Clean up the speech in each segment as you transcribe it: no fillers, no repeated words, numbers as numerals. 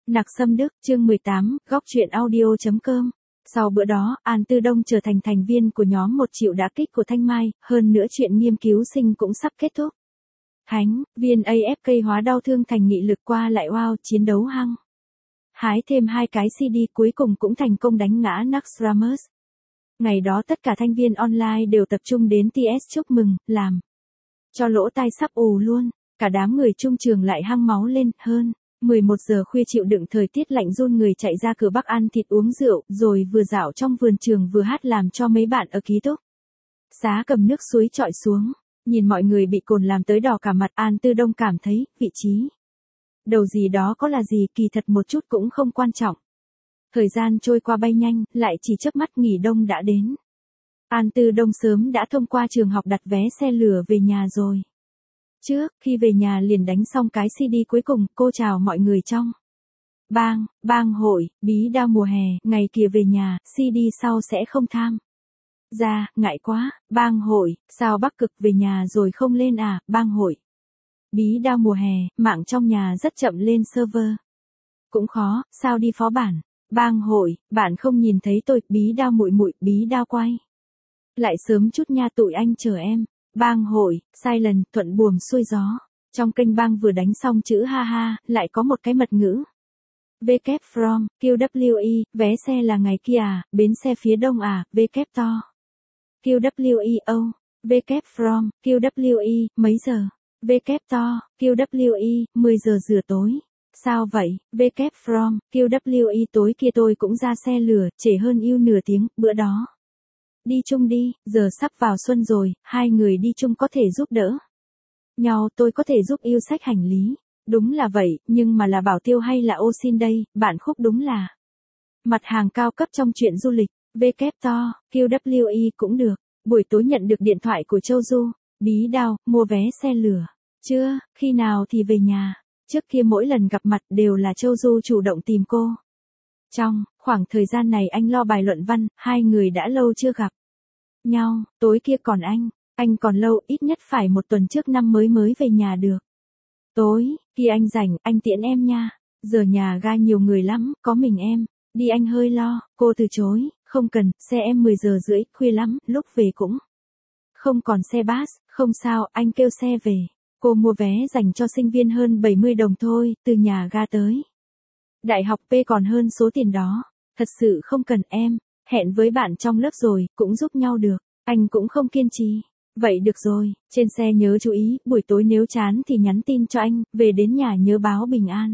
Nặc Sâm Đức, chương 18, góc truyện audio.com. Sau bữa đó, An Tư Đông trở thành thành viên của nhóm 1 triệu đả kích của Thanh Mai, hơn nữa chuyện nghiên cứu sinh cũng sắp kết thúc. Thánh, viên AFK hóa đau thương thành nghị lực qua lại wow, chiến đấu hăng. Hái thêm 2 cái CD cuối cùng cũng thành công đánh ngã Naxxramas. Ngày đó tất cả thành viên online đều tập trung đến TS chúc mừng, làm cho lỗ tai sắp ù luôn, cả đám người trung trường lại hăng máu lên, hơn 11 giờ khuya chịu đựng thời tiết lạnh run người chạy ra cửa Bắc ăn thịt uống rượu, rồi vừa dạo trong vườn trường vừa hát làm cho mấy bạn ở ký túc xá cầm nước suối trọi xuống, nhìn mọi người bị cồn làm tới đỏ cả mặt. An Tư Đông cảm thấy, vị trí đầu gì đó có là gì, kỳ thật một chút cũng không quan trọng. Thời gian trôi qua bay nhanh, lại chỉ chớp mắt nghỉ đông đã đến. An Tư Đông sớm đã thông qua trường học đặt vé xe lửa về nhà rồi. Trước khi về nhà liền đánh xong cái CD cuối cùng, cô chào mọi người trong bang hội, bí đao mùa hè, ngày kia về nhà, CD sau sẽ không tham ra, ngại quá, bang hội, sao Bắc Cực về nhà rồi không lên à, bang hội. Bí đao mùa hè, mạng trong nhà rất chậm lên server. Cũng khó, sao đi phó bản, bang hội, bạn không nhìn thấy tôi, bí đao muội muội, bí đao quay. Lại sớm chút nha tụi anh chờ em. Bang hội, silent, thuận buồm xuôi gió. Trong kênh bang vừa đánh xong chữ ha ha, lại có một cái mật ngữ. WK from, QWE, vé xe là ngày kia à, bến xe phía đông à, WK to. QWE, WK from, QWE, mấy giờ? WK to, QWE, 10 giờ rửa tối. Sao vậy? WK from, QWE tối kia tôi cũng ra xe lửa, trễ hơn yêu nửa tiếng, bữa đó. Đi chung đi, giờ sắp vào xuân rồi, 2 người đi chung có thể giúp đỡ nhau, tôi có thể giúp yêu sách hành lý. Đúng là vậy, nhưng mà là Bảo Tiêu hay là ô xin đây, bạn Khúc đúng là mặt hàng cao cấp trong chuyện du lịch. WK to, QWE cũng được. Buổi tối nhận được điện thoại của Châu Du, bí đao, mua vé xe lửa. Chưa, khi nào thì về nhà. Trước kia mỗi lần gặp mặt đều là Châu Du chủ động tìm cô. Trong khoảng thời gian này anh lo bài luận văn, 2 người đã lâu chưa gặp nhau. Tối kia còn anh còn lâu, ít nhất phải 1 tuần trước năm mới về nhà được. Tối khi anh rảnh, anh tiễn em nha. Giờ nhà ga nhiều người lắm, có mình em đi anh hơi lo. Cô từ chối, không cần, xe em 10 giờ rưỡi, khuya lắm, lúc về cũng không còn xe bus. Không sao, anh kêu xe về. Cô mua vé dành cho sinh viên hơn 70 đồng thôi, từ nhà ga tới Đại học P còn hơn số tiền đó. Thật sự không cần, em hẹn với bạn trong lớp rồi, cũng giúp nhau được. Anh cũng không kiên trì. Vậy được rồi, trên xe nhớ chú ý, buổi tối nếu chán thì nhắn tin cho anh, về đến nhà nhớ báo bình an.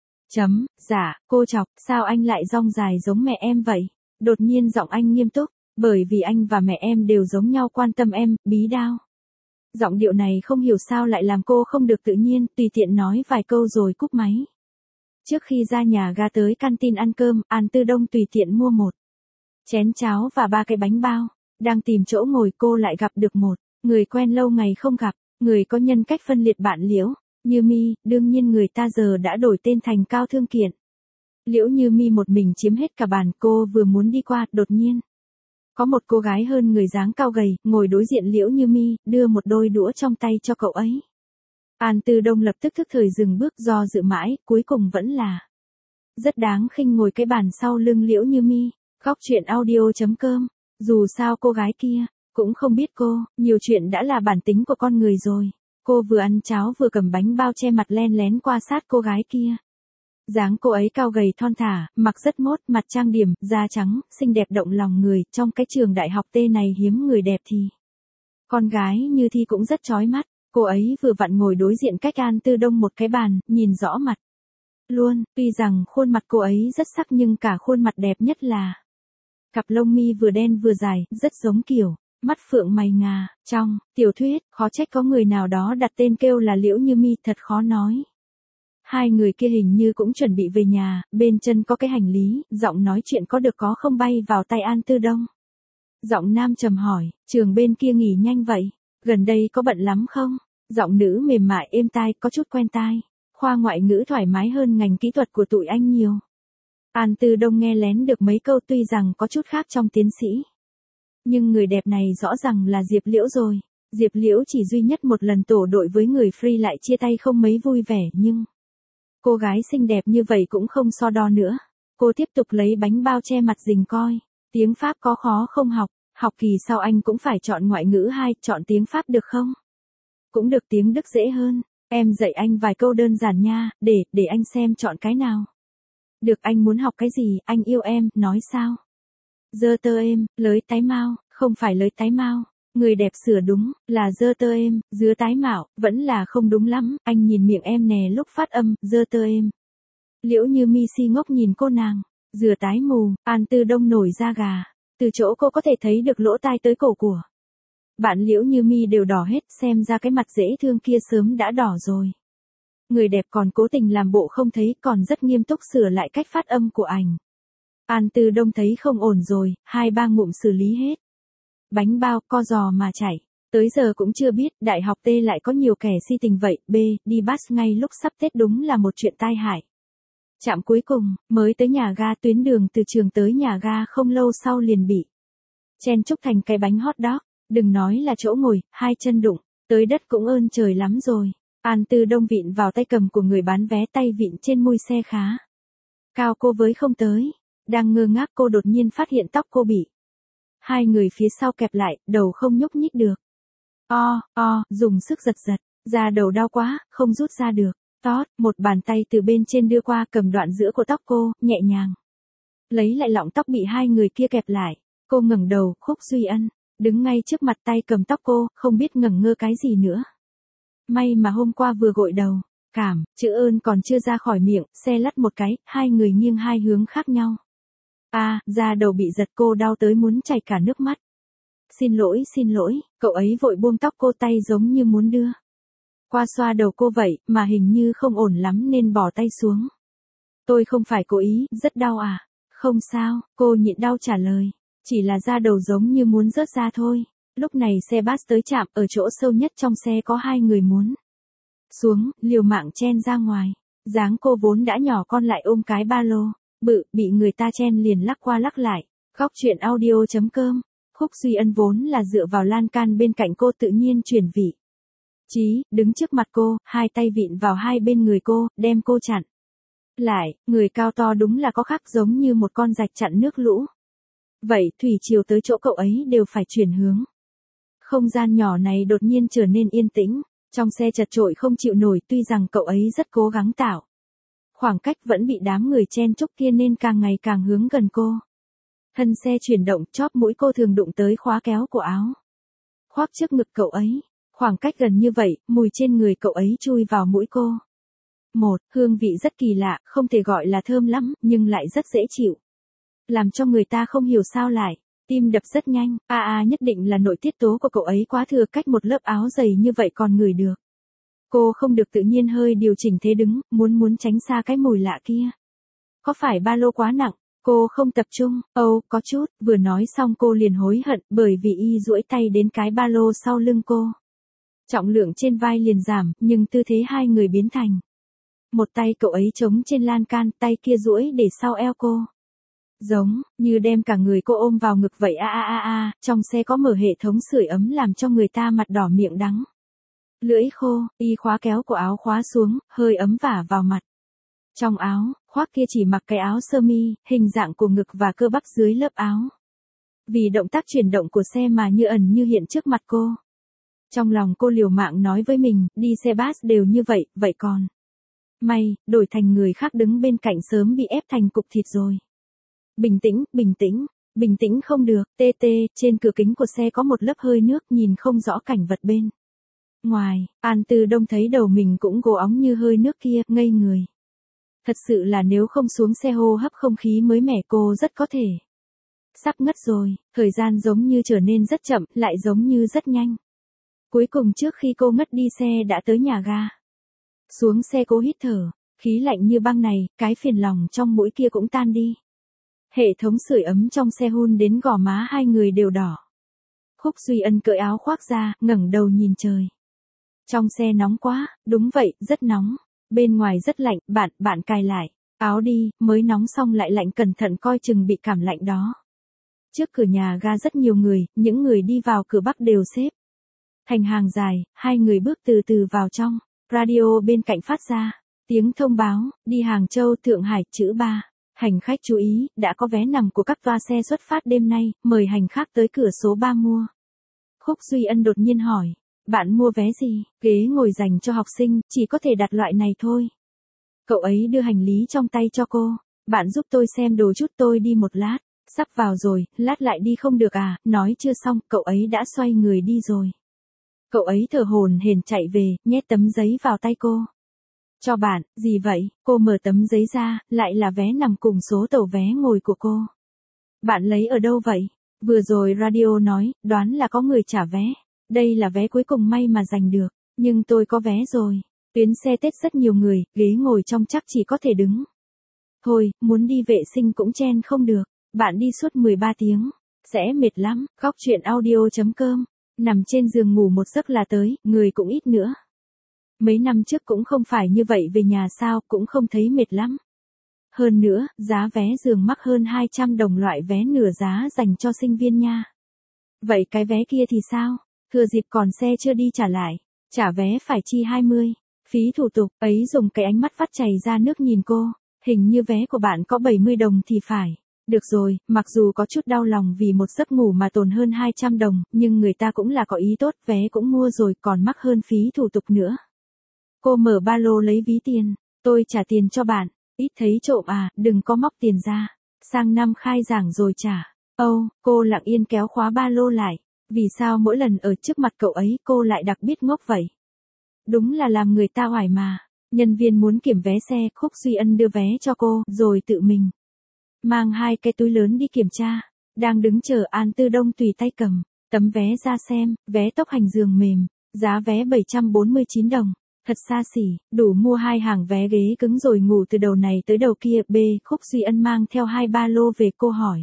Dạ, cô chọc, sao anh lại dong dài giống mẹ em vậy? Đột nhiên giọng anh nghiêm túc, bởi vì anh và mẹ em đều giống nhau quan tâm em, bí đao. Giọng điệu này không hiểu sao lại làm cô không được tự nhiên, tùy tiện nói vài câu rồi cúp máy. Trước khi ra nhà ga tới canteen ăn cơm, An Tư Đông tùy tiện mua 1 chén cháo và 3 cái bánh bao. Đang tìm chỗ ngồi cô lại gặp được một người quen lâu ngày không gặp, người có nhân cách phân liệt bạn Liễu Như Mi. Đương nhiên người ta giờ đã đổi tên thành Cao Thương Kiện. Liễu Như Mi một mình chiếm hết cả bàn, cô vừa muốn đi qua, đột nhiên có một cô gái hơn người dáng cao gầy, ngồi đối diện Liễu Như Mi, đưa một đôi đũa trong tay cho cậu ấy. An Tư Đông lập tức thức thời dừng bước, do dự mãi, cuối cùng vẫn là rất đáng khinh ngồi cái bàn sau lưng Liễu Như Mi. Góc truyện audio.com. Dù sao cô gái kia cũng không biết cô, nhiều chuyện đã là bản tính của con người rồi. Cô vừa ăn cháo vừa cầm bánh bao che mặt len lén qua sát cô gái kia. Dáng cô ấy cao gầy thon thả, mặc rất mốt, mặt trang điểm, da trắng, xinh đẹp động lòng người. Trong cái trường đại học T này hiếm người đẹp thì con gái như Thi cũng rất chói mắt. Cô ấy vừa vặn ngồi đối diện cách An Tư Đông một cái bàn, nhìn rõ mặt luôn. Tuy rằng khuôn mặt cô ấy rất sắc nhưng cả khuôn mặt đẹp nhất là cặp lông mi vừa đen vừa dài, rất giống kiểu mắt phượng mày ngà. Trong tiểu thuyết, khó trách có người nào đó đặt tên kêu là Liễu Như Mi, thật khó nói. 2 người kia hình như cũng chuẩn bị về nhà, bên chân có cái hành lý, giọng nói chuyện có được có không bay vào tay An Tư Đông. Giọng nam trầm hỏi, trường bên kia nghỉ nhanh vậy, gần đây có bận lắm không? Giọng nữ mềm mại êm tai, có chút quen tai. Khoa ngoại ngữ thoải mái hơn ngành kỹ thuật của tụi anh nhiều. An Tư Đông nghe lén được mấy câu, tuy rằng có chút khác trong tiến sĩ. Nhưng người đẹp này rõ ràng là Diệp Liễu rồi. Diệp Liễu chỉ duy nhất một lần tổ đội với người free lại chia tay không mấy vui vẻ, nhưng Cô gái xinh đẹp như vậy cũng không so đo nữa. Cô tiếp tục lấy bánh bao che mặt Dình coi. Tiếng Pháp có khó không học, học kỳ sau anh cũng phải chọn ngoại ngữ 2, chọn tiếng Pháp được không? Cũng được, tiếng Đức dễ hơn. Em dạy anh vài câu đơn giản nha, để anh xem chọn cái nào. Được, anh muốn học cái gì, anh yêu em, nói sao? Dơ tơ em, lới tái mau, không phải lới tái mau. Người đẹp sửa đúng, là dơ tơ em, dứa tái mạo, vẫn là không đúng lắm, anh nhìn miệng em nè lúc phát âm, dơ tơ em. Liễu Như Mi si ngốc nhìn cô nàng, dừa tái mù, An Tư Đông nổi da gà, từ chỗ cô có thể thấy được lỗ tai tới cổ của bạn Liễu Như Mi đều đỏ hết, xem ra cái mặt dễ thương kia sớm đã đỏ rồi. Người đẹp còn cố tình làm bộ không thấy, còn rất nghiêm túc sửa lại cách phát âm của ảnh. An Tư Đông thấy không ổn rồi, 2-3 ngụm xử lý hết. Bánh bao, co giò mà chảy. Tới giờ cũng chưa biết, đại học T lại có nhiều kẻ si tình vậy, B, đi bus ngay lúc sắp Tết đúng là một chuyện tai hại. Trạm cuối cùng, mới tới nhà ga, tuyến đường từ trường tới nhà ga không lâu sau liền bị chen chúc thành cái bánh hot dog. Đừng nói là chỗ ngồi, 2 chân đụng, tới đất cũng ơn trời lắm rồi. An Tư Đông vịn vào tay cầm của người bán vé, tay vịn trên mui xe khá cao, cô với không tới. Đang ngơ ngác cô đột nhiên phát hiện tóc cô bị hai người phía sau kẹp lại, đầu không nhúc nhích được. Dùng sức giật, da đầu đau quá, không rút ra được. Một bàn tay từ bên trên đưa qua cầm đoạn giữa của tóc cô, nhẹ nhàng lấy lại lọng tóc bị hai người kia kẹp lại. Cô ngẩng đầu, Khúc Duy Ân đứng ngay trước mặt, tay cầm tóc cô, không biết ngẩn ngơ cái gì nữa. May mà hôm qua vừa gội đầu, chữ ơn còn chưa ra khỏi miệng, xe lắt một cái, hai người nghiêng hai hướng khác nhau. Da đầu bị giật, cô đau tới muốn chảy cả nước mắt. Xin lỗi, cậu ấy vội buông tóc cô, tay giống như muốn đưa qua xoa đầu cô vậy, mà hình như không ổn lắm nên bỏ tay xuống. Tôi không phải cố ý, rất đau à? Không sao, cô nhịn đau trả lời. Chỉ là da đầu giống như muốn rớt ra thôi. Lúc này xe bus tới trạm, ở chỗ sâu nhất trong xe có hai người muốn xuống, liều mạng chen ra ngoài. Dáng cô vốn đã nhỏ con lại ôm cái ba lô bự, bị người ta chen liền lắc qua lắc lại. Góc chuyện audio.com. Khúc Duy Ân vốn là dựa vào lan can bên cạnh cô tự nhiên chuyển vị trí, đứng trước mặt cô, hai tay vịn vào hai bên người cô, đem cô chặn lại. Người cao to đúng là có khác, giống như một con rạch chặn nước lũ. Vậy thủy triều tới chỗ cậu ấy đều phải chuyển hướng. Không gian nhỏ này đột nhiên trở nên yên tĩnh, trong xe chật chội không chịu nổi, tuy rằng cậu ấy rất cố gắng tạo khoảng cách, vẫn bị đám người chen chúc kia nên càng ngày càng hướng gần cô. Thân xe chuyển động, chóp mũi cô thường đụng tới khóa kéo của áo khoác trước ngực cậu ấy. Khoảng cách gần như vậy, mùi trên người cậu ấy chui vào mũi cô. Hương vị rất kỳ lạ, không thể gọi là thơm lắm, nhưng lại rất dễ chịu. Làm cho người ta không hiểu sao lại tim đập rất nhanh. Nhất định là nội tiết tố của cậu ấy quá thừa, cách một lớp áo dày như vậy còn ngửi được. Cô không được tự nhiên hơi điều chỉnh thế đứng, muốn tránh xa cái mùi lạ kia. Có phải ba lô quá nặng? Cô không tập trung. Có chút. Vừa nói xong cô liền hối hận, bởi vì y duỗi tay đến cái ba lô sau lưng cô. Trọng lượng trên vai liền giảm, nhưng tư thế hai người biến thành một tay cậu ấy chống trên lan can, tay kia duỗi để sau eo cô. Giống như đem cả người cô ôm vào ngực vậy. Trong xe có mở hệ thống sưởi ấm làm cho người ta mặt đỏ miệng đắng lưỡi khô, y khóa kéo của áo khóa xuống, hơi ấm vả vào mặt. Trong áo khoác kia chỉ mặc cái áo sơ mi, hình dạng của ngực và cơ bắp dưới lớp áo. Vì động tác chuyển động của xe mà như ẩn như hiện trước mặt cô. Trong lòng cô liều mạng nói với mình, đi xe bus đều như vậy, vậy còn may, đổi thành người khác đứng bên cạnh sớm bị ép thành cục thịt rồi. Bình tĩnh không được. Trên cửa kính của xe có một lớp hơi nước, nhìn không rõ cảnh vật bên ngoài. An Tư Đông thấy đầu mình cũng gồ óng như hơi nước kia, ngây người. Thật sự là nếu không xuống xe hô hấp không khí mới mẻ cô rất có thể sắp ngất rồi. Thời gian giống như trở nên rất chậm, lại giống như rất nhanh. Cuối cùng trước khi cô ngất đi xe đã tới nhà ga. Xuống xe cô hít thở, khí lạnh như băng này, cái phiền lòng trong mũi kia cũng tan đi. Hệ thống sưởi ấm trong xe hun đến gò má hai người đều đỏ. Khúc Duy Ân cởi áo khoác ra, ngẩng đầu nhìn trời. Trong xe nóng quá, đúng vậy, rất nóng. Bên ngoài rất lạnh, bạn cài lại áo đi, mới nóng xong lại lạnh, cẩn thận coi chừng bị cảm lạnh đó. Trước cửa nhà ga rất nhiều người, những người đi vào cửa Bắc đều xếp thành hàng dài, hai người bước từ từ vào trong. Radio bên cạnh phát ra Tiếng thông báo, đi Hàng Châu Thượng Hải chữ 3. Hành khách chú ý, đã có vé nằm của các toa xe xuất phát đêm nay, mời hành khách tới cửa số 3 mua. Khúc Duy Ân đột nhiên hỏi, bạn mua vé gì? Ghế ngồi dành cho học sinh, chỉ có thể đặt loại này thôi. Cậu ấy đưa hành lý trong tay cho cô. Bạn giúp tôi xem đồ chút, tôi đi một lát. Sắp vào rồi, lát lại đi không được à? Nói chưa xong, cậu ấy đã xoay người đi rồi. Cậu ấy thở hổn hển chạy về, nhét tấm giấy vào tay cô. Cho bạn, gì vậy? Cô mở tấm giấy ra, lại là vé nằm cùng số tàu vé ngồi của cô. Bạn lấy ở đâu vậy? Vừa rồi radio nói, đoán là có người trả vé. Đây là vé cuối cùng may mà giành được, nhưng tôi có vé rồi. Tuyến xe Tết rất nhiều người, ghế ngồi trong chắc chỉ có thể đứng. Thôi, muốn đi vệ sinh cũng chen không được. Bạn đi suốt 13 tiếng, sẽ mệt lắm. Góc chuyện audio.com. Nằm trên giường ngủ một giấc là tới, người cũng ít nữa. Mấy năm trước cũng không phải như vậy, về nhà sao cũng không thấy mệt lắm. Hơn nữa, giá vé giường mắc hơn 200 đồng, loại vé nửa giá dành cho sinh viên nha. Vậy cái vé kia thì sao? Thừa dịp còn xe chưa đi trả lại. Trả vé phải chi 20. Phí thủ tục. Ấy dùng cái ánh mắt vắt chảy ra nước nhìn cô. Hình như vé của bạn có 70 đồng thì phải. Được rồi, mặc dù có chút đau lòng vì một giấc ngủ mà tốn hơn 200 đồng, nhưng người ta cũng là có ý tốt, vé cũng mua rồi còn mắc hơn phí thủ tục nữa. Cô mở ba lô lấy ví tiền. Tôi trả tiền cho bạn. Ít thấy trộm à, đừng có móc tiền ra. Sang năm khai giảng rồi trả. Cô lặng yên kéo khóa ba lô lại. Vì sao mỗi lần ở trước mặt cậu ấy cô lại đặc biệt ngốc vậy? Đúng là làm người ta oải mà. Nhân viên muốn kiểm vé xe, Khúc Duy Ân đưa vé cho cô, rồi tự mình mang 2 cái túi lớn đi kiểm tra. Đang đứng chờ, An Tư Đông tùy tay cầm tấm vé ra xem, vé tốc hành giường mềm, giá vé 749 đồng. Thật xa xỉ, đủ mua 2 hàng vé ghế cứng rồi ngủ từ đầu này tới đầu kia. B. Khúc Duy Ân mang theo 2 ba lô về, cô hỏi.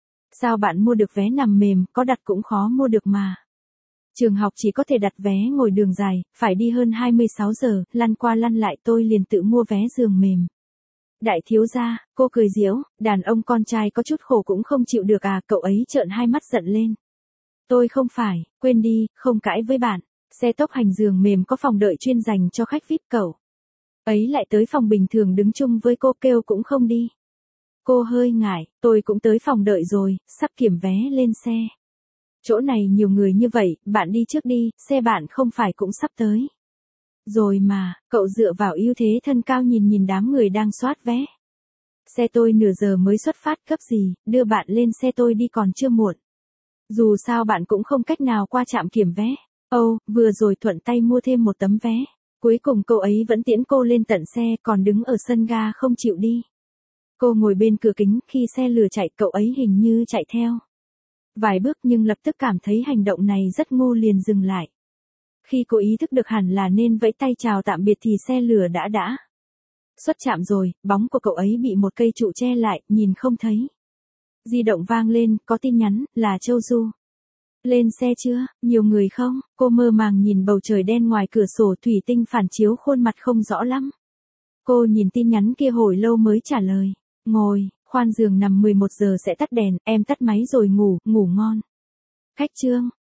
Sao bạn mua được vé nằm mềm, có đặt cũng khó mua được mà. Trường học chỉ có thể đặt vé ngồi đường dài, phải đi hơn 26 giờ, lăn qua lăn lại, tôi liền tự mua vé giường mềm. Đại thiếu gia, cô cười giễu, đàn ông con trai có chút khổ cũng không chịu được à? Cậu ấy trợn 2 mắt giận lên. Tôi không phải, quên đi, không cãi với bạn. Xe tốc hành giường mềm có phòng đợi chuyên dành cho khách VIP, cậu ấy lại tới phòng bình thường đứng chung với cô, kêu cũng không đi. Cô hơi ngại, tôi cũng tới phòng đợi rồi, sắp kiểm vé lên xe. Chỗ này nhiều người như vậy, bạn đi trước đi, xe bạn không phải cũng sắp tới rồi mà. Cậu dựa vào ưu thế thân cao nhìn đám người đang soát vé. Xe tôi nửa giờ mới xuất phát, gấp gì, đưa bạn lên xe tôi đi còn chưa muộn. Dù sao bạn cũng không cách nào qua trạm kiểm vé. Vừa rồi thuận tay mua thêm một tấm vé. Cuối cùng cậu ấy vẫn tiễn cô lên tận xe, còn đứng ở sân ga không chịu đi. Cô ngồi bên cửa kính, khi xe lửa chạy cậu ấy hình như chạy theo vài bước nhưng lập tức cảm thấy hành động này rất ngu, liền dừng lại. Khi cô ý thức được hẳn là nên vẫy tay chào tạm biệt thì xe lửa đã xuất trạm rồi, bóng của cậu ấy bị một cây trụ che lại, nhìn không thấy. Di động vang lên, có tin nhắn, là Châu Du. Lên xe chưa, nhiều người không? Cô mơ màng nhìn bầu trời đen ngoài cửa sổ thủy tinh phản chiếu khuôn mặt không rõ lắm. Cô nhìn tin nhắn kia hồi lâu mới trả lời. Ngồi, khoan giường nằm 11 giờ sẽ tắt đèn, em tắt máy rồi ngủ ngon. Khách Trương,